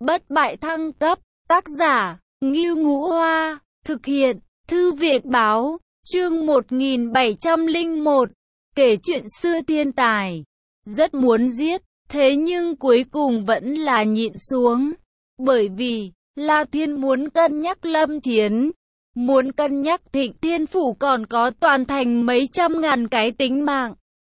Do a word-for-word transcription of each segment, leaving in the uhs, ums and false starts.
Bất bại thăng cấp, tác giả, Ngưu Ngũ Hoa, thực hiện, Thư viện báo, chương một nghìn bảy trăm lẻ một, kể chuyện xưa thiên tài. Rất muốn giết, thế nhưng cuối cùng vẫn là nhịn xuống. Bởi vì, La Thiên muốn cân nhắc Lâm Chiến, muốn cân nhắc Thịnh Thiên Phủ còn có toàn thành mấy trăm ngàn cái tính mạng.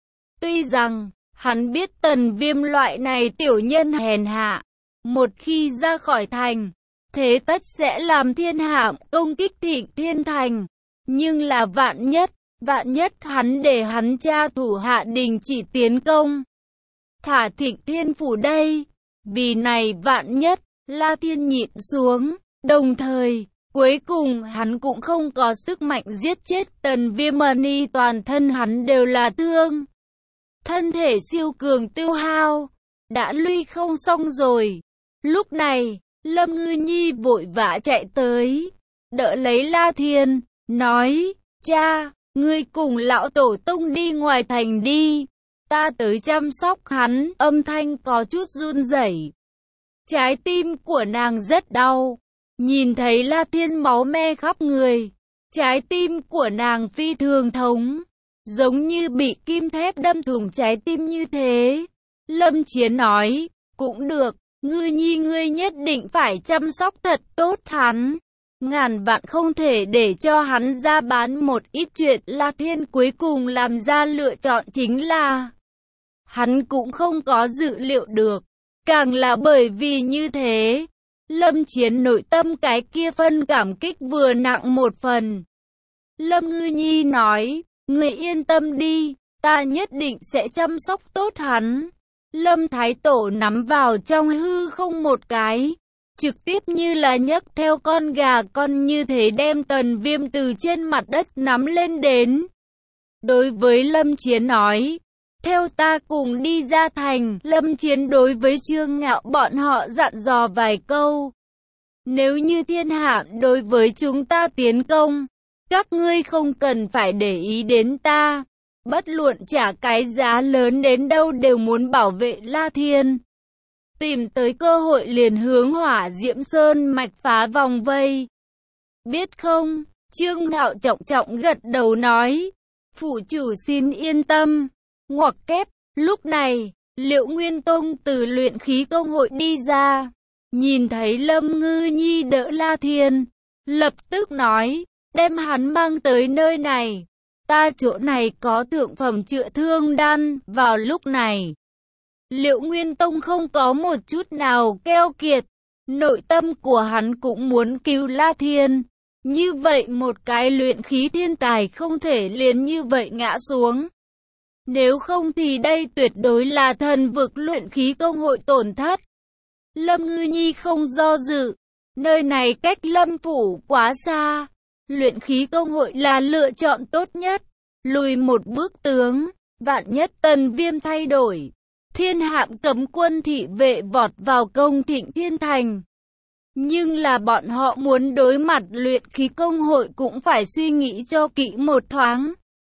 Tuy rằng, hắn biết Tần Viêm loại này tiểu nhân hèn hạ, một khi ra khỏi thành, thế tất sẽ làm thiên hạ công kích Thịnh Thiên Thành. Nhưng là vạn nhất, vạn nhất hắn để hắn cha thủ hạ đình chỉ tiến công, thả Thịnh Thiên Phủ đây. Vì này vạn nhất, La Thiên nhịn xuống, đồng thời, cuối cùng hắn cũng không có sức mạnh giết chết Tần Viêm, ni toàn thân hắn đều là thương. Thân thể siêu cường tiêu hao, đã lui không xong rồi. Lúc này, Lâm Ngư Nhi vội vã chạy tới, đỡ lấy La Thiên, nói, cha, ngươi cùng lão tổ tông đi ngoài thành đi, ta tới chăm sóc hắn. Âm thanh có chút run rẩy, trái tim của nàng rất đau, nhìn thấy La Thiên máu me khắp người, trái tim của nàng phi thường thống, giống như bị kim thép đâm thủng trái tim như thế. Lâm Chiến nói, cũng được, Ngư Nhi ngươi nhất định phải chăm sóc thật tốt hắn, ngàn vạn không thể để cho hắn ra bán một ít chuyện. La Thiên cuối cùng làm ra lựa chọn chính là, hắn cũng không có dự liệu được, càng là bởi vì như thế, Lâm Chiến nội tâm cái kia phân cảm kích vừa nặng một phần. Lâm Ngư Nhi nói, người yên tâm đi, ta nhất định sẽ chăm sóc tốt hắn. Lâm Thái Tổ nắm vào trong hư không một cái, trực tiếp như là nhấc theo con gà con như thế đem Tần Viêm từ trên mặt đất nắm lên đến. Đối với Lâm Chiến nói, theo ta cùng đi ra thành. Lâm Chiến đối với Trương Ngạo bọn họ dặn dò vài câu. Nếu như thiên hạ đối với chúng ta tiến công, các ngươi không cần phải để ý đến ta. Bất luận trả cái giá lớn đến đâu đều muốn bảo vệ La Thiên. Tìm tới cơ hội liền hướng Hỏa Diễm Sơn mạch phá vòng vây. Biết không? Trương Ngạo trọng trọng gật đầu nói. Phủ chủ xin yên tâm. Ngoặc kép, lúc này, Liệu Nguyên Tông từ luyện khí công hội đi ra, nhìn thấy Lâm Ngư Nhi đỡ La Thiên, lập tức nói, đem hắn mang tới nơi này, ta chỗ này có thượng phẩm chữa thương đan. Vào lúc này, Liệu Nguyên Tông không có một chút nào keo kiệt, nội tâm của hắn cũng muốn cứu La Thiên, như vậy một cái luyện khí thiên tài không thể liền như vậy ngã xuống. Nếu không thì đây tuyệt đối là thần vực luyện khí công hội tổn thất. Lâm Ngư Nhi không do dự, nơi này cách Lâm Phủ quá xa, luyện khí công hội là lựa chọn tốt nhất. Lùi một bước tướng, vạn nhất Tần Viêm thay đổi, thiên hạm cấm quân thị vệ vọt vào công Thịnh Thiên Thành. Nhưng là bọn họ muốn đối mặt luyện khí công hội cũng phải suy nghĩ cho kỹ một thoáng.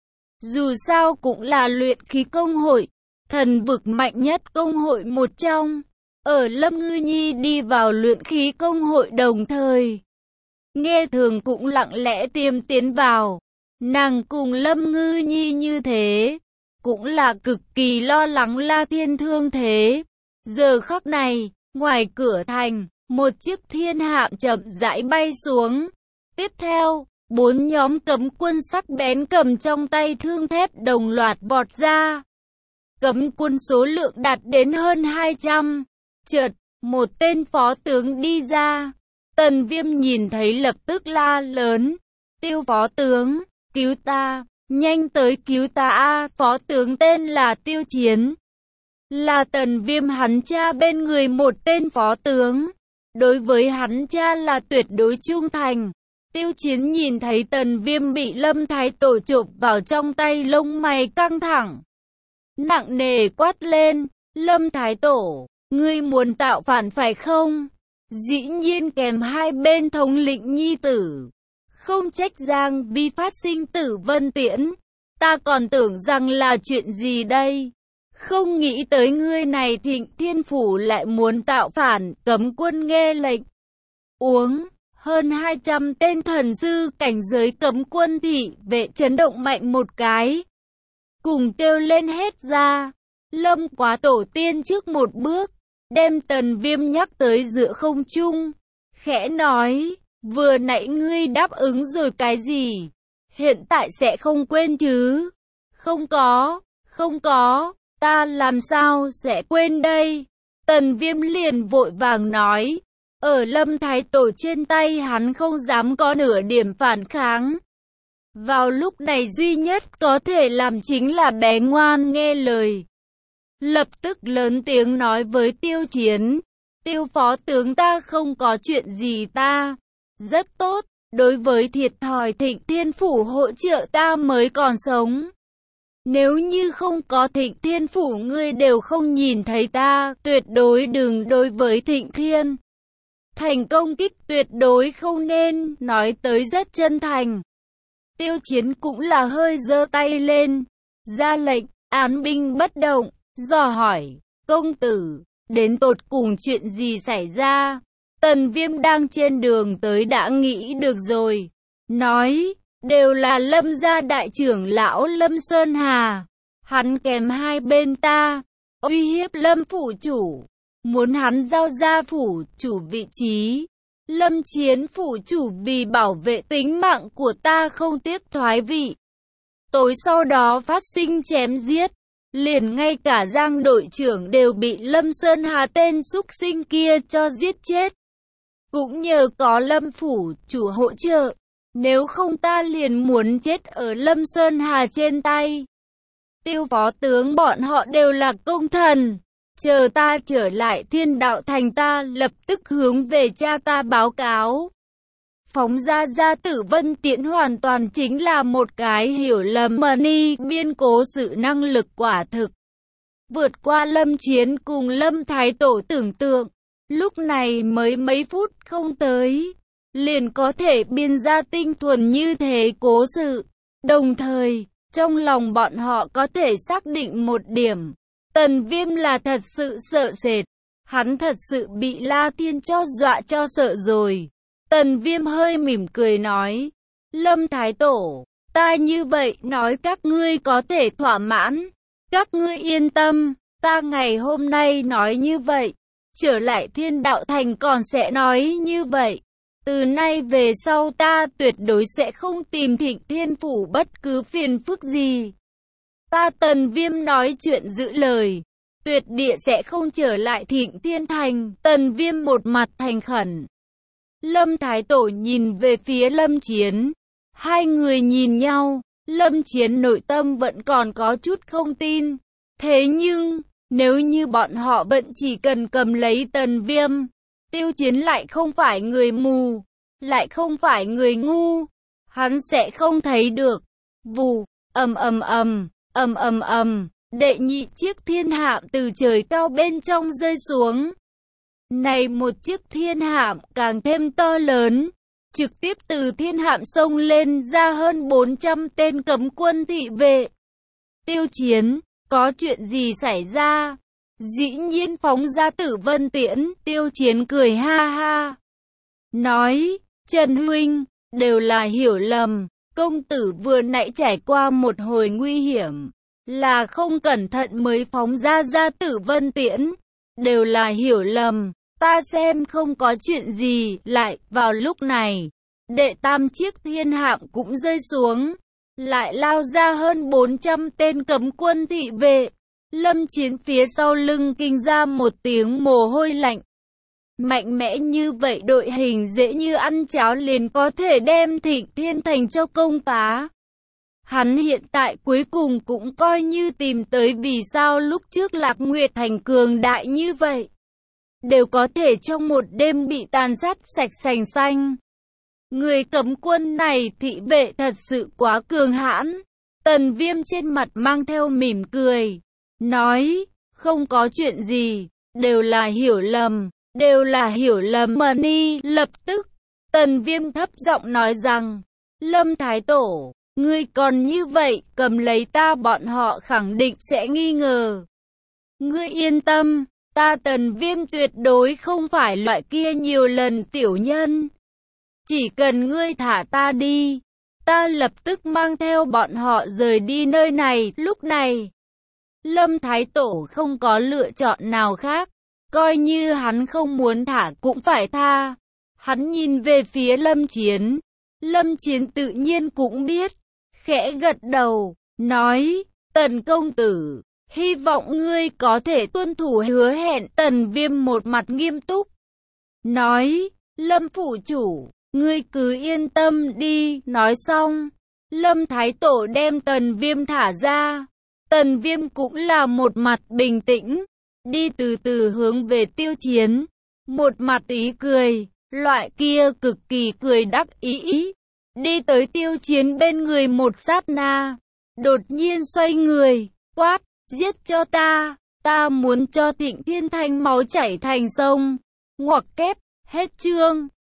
Dù sao cũng là luyện khí công hội, thần vực mạnh nhất công hội một trong. Ở Lâm Ngư Nhi đi vào luyện khí công hội đồng thời, Nghe Thường cũng lặng lẽ tiêm tiến vào. Nàng cùng Lâm Ngư Nhi như thế, cũng là cực kỳ lo lắng La Thiên thương thế. Giờ khắc này, ngoài cửa thành, một chiếc thiên hạm chậm rãi bay xuống. Tiếp theo, bốn nhóm cấm quân sắc bén cầm trong tay thương thép đồng loạt vọt ra. Cấm quân số lượng đạt đến hơn hai trăm. Chợt, một tên phó tướng đi ra. Tần Viêm nhìn thấy lập tức la lớn, Tiêu phó tướng, cứu ta, nhanh tới cứu ta a. Phó tướng tên là Tiêu Chiến, là Tần Viêm hắn cha bên người một tên phó tướng, đối với hắn cha là tuyệt đối trung thành. Tiêu Chiến nhìn thấy Tần Viêm bị Lâm Thái Tổ chộp vào trong tay, lông mày căng thẳng, nặng nề quát lên, Lâm Thái Tổ, ngươi muốn tạo phản phải không? Dĩ nhiên kèm hai bên thống lĩnh nhi tử, không trách Giang Vi phát sinh tử vân tiễn, ta còn tưởng rằng là chuyện gì đây? Không nghĩ tới ngươi này Thịnh Thiên Phủ lại muốn tạo phản, cấm quân nghe lệnh. Uống, hơn hai trăm tên thần sư cảnh giới cấm quân thị vệ chấn động mạnh một cái. Cùng kêu lên hết ra, Lâm Quá tổ tiên trước một bước, đem Tần Viêm nhắc tới giữa không trung. Khẽ nói, vừa nãy ngươi đáp ứng rồi cái gì? Hiện tại sẽ không quên chứ? Không có, không có. Ta làm sao sẽ quên đây? Tần Viêm liền vội vàng nói. Ở Lâm Thái Tổ trên tay hắn không dám có nửa điểm phản kháng. Vào lúc này duy nhất có thể làm chính là bé ngoan nghe lời. Lập tức lớn tiếng nói với Tiêu Chiến. Tiêu phó tướng ta không có chuyện gì ta. Rất tốt, đối với thiệt thòi Thịnh Thiên Phủ hỗ trợ ta mới còn sống. Nếu như không có Thịnh Thiên Phủ ngươi đều không nhìn thấy ta, tuyệt đối đừng đối với Thịnh Thiên Thành công kích tuyệt đối không nên, nói tới rất chân thành. Tiêu Chiến cũng là hơi giơ tay lên, ra lệnh, án binh bất động, dò hỏi, công tử, đến tột cùng chuyện gì xảy ra? Tần Viêm đang trên đường tới đã nghĩ được rồi, nói, đều là Lâm gia đại trưởng lão Lâm Sơn Hà. Hắn kèm hai bên ta, uy hiếp Lâm phủ chủ, muốn hắn giao ra phủ chủ vị trí. Lâm Chiến phủ chủ vì bảo vệ tính mạng của ta không tiếp thoái vị. Tối sau đó phát sinh chém giết, liền ngay cả Giang đội trưởng đều bị Lâm Sơn Hà tên súc sinh kia cho giết chết. Cũng nhờ có Lâm phủ chủ hỗ trợ, nếu không ta liền muốn chết ở Lâm Sơn Hà trên tay. Tiêu phó tướng bọn họ đều là công thần. Chờ ta trở lại Thiên Đạo Thành ta lập tức hướng về cha ta báo cáo. Phóng ra gia tử Vân Tiễn hoàn toàn chính là một cái hiểu lầm mà ni biên cố sự năng lực quả thực. Vượt qua Lâm Chiến cùng Lâm Thái Tổ tưởng tượng, lúc này mới mấy phút không tới, liền có thể biên ra tinh thuần như thế cố sự. Đồng thời, trong lòng bọn họ có thể xác định một điểm. Tần Viêm là thật sự sợ sệt, hắn thật sự bị La Thiên cho dọa cho sợ rồi. Tần Viêm hơi mỉm cười nói, Lâm Thái Tổ, ta như vậy nói các ngươi có thể thỏa mãn, các ngươi yên tâm, ta ngày hôm nay nói như vậy, trở lại Thiên Đạo Thành còn sẽ nói như vậy. Từ nay về sau ta tuyệt đối sẽ không tìm Thịnh Thiên Phủ bất cứ phiền phức gì. Ta Tần Viêm nói chuyện giữ lời, tuyệt địa sẽ không trở lại Thịnh Thiên Thành. Tần Viêm một mặt thành khẩn. Lâm Thái Tổ nhìn về phía Lâm Chiến, hai người nhìn nhau, Lâm Chiến nội tâm vẫn còn có chút không tin. Thế nhưng, nếu như bọn họ vẫn chỉ cần cầm lấy Tần Viêm, Tiêu Chiến lại không phải người mù, lại không phải người ngu, hắn sẽ không thấy được. Vù, ầm ầm ầm, ầm ầm ầm, đệ nhị chiếc thiên hạm từ trời cao bên trong rơi xuống. Này một chiếc thiên hạm càng thêm to lớn, trực tiếp từ thiên hạm xông lên ra hơn bốn trăm tên cấm quân thị vệ. Tiêu Chiến, có chuyện gì xảy ra? Dĩ nhiên phóng ra Tử Vân Tiễn. Tiêu Chiến cười ha ha, nói, Trần huynh, đều là hiểu lầm, công tử vừa nãy trải qua một hồi nguy hiểm, là không cẩn thận mới phóng ra ra Tử Vân Tiễn, đều là hiểu lầm, ta xem không có chuyện gì. Lại vào lúc này, đệ tam chiếc thiên hạm cũng rơi xuống, lại lao ra hơn bốn trăm tên cấm quân thị vệ. Lâm Chiến phía sau lưng kinh ra một tiếng mồ hôi lạnh. Mạnh mẽ như vậy đội hình dễ như ăn cháo liền có thể đem Thịnh Thiên Thành cho công phá. Hắn hiện tại cuối cùng cũng coi như tìm tới vì sao lúc trước Lạc Nguyệt Thành cường đại như vậy, đều có thể trong một đêm bị tàn sát sạch sành xanh. Người cấm quân này thị vệ thật sự quá cường hãn. Tần Viêm trên mặt mang theo mỉm cười, nói, không có chuyện gì, đều là hiểu lầm, đều là hiểu lầm mà ni. Lập tức, Tần Viêm thấp giọng nói rằng, Lâm Thái Tổ, ngươi còn như vậy, cầm lấy ta bọn họ khẳng định sẽ nghi ngờ. Ngươi yên tâm, ta Tần Viêm tuyệt đối không phải loại kia nhiều lần tiểu nhân. Chỉ cần ngươi thả ta đi, ta lập tức mang theo bọn họ rời đi nơi này. Lúc này, Lâm Thái Tổ không có lựa chọn nào khác, coi như hắn không muốn thả cũng phải tha. Hắn nhìn về phía Lâm Chiến, Lâm Chiến tự nhiên cũng biết, khẽ gật đầu, nói, Tần công tử, hy vọng ngươi có thể tuân thủ hứa hẹn. Tần Viêm một mặt nghiêm túc, nói, Lâm phủ chủ, ngươi cứ yên tâm đi. Nói xong, Lâm Thái Tổ đem Tần Viêm thả ra. Tần Viêm cũng là một mặt bình tĩnh, đi từ từ hướng về Tiêu Chiến, một mặt ý cười, loại kia cực kỳ cười đắc ý. Đi tới Tiêu Chiến bên người một sát na, đột nhiên xoay người, quát, giết cho ta, ta muốn cho Thịnh Thiên Thanh máu chảy thành sông. Ngoặc kép, hết chương.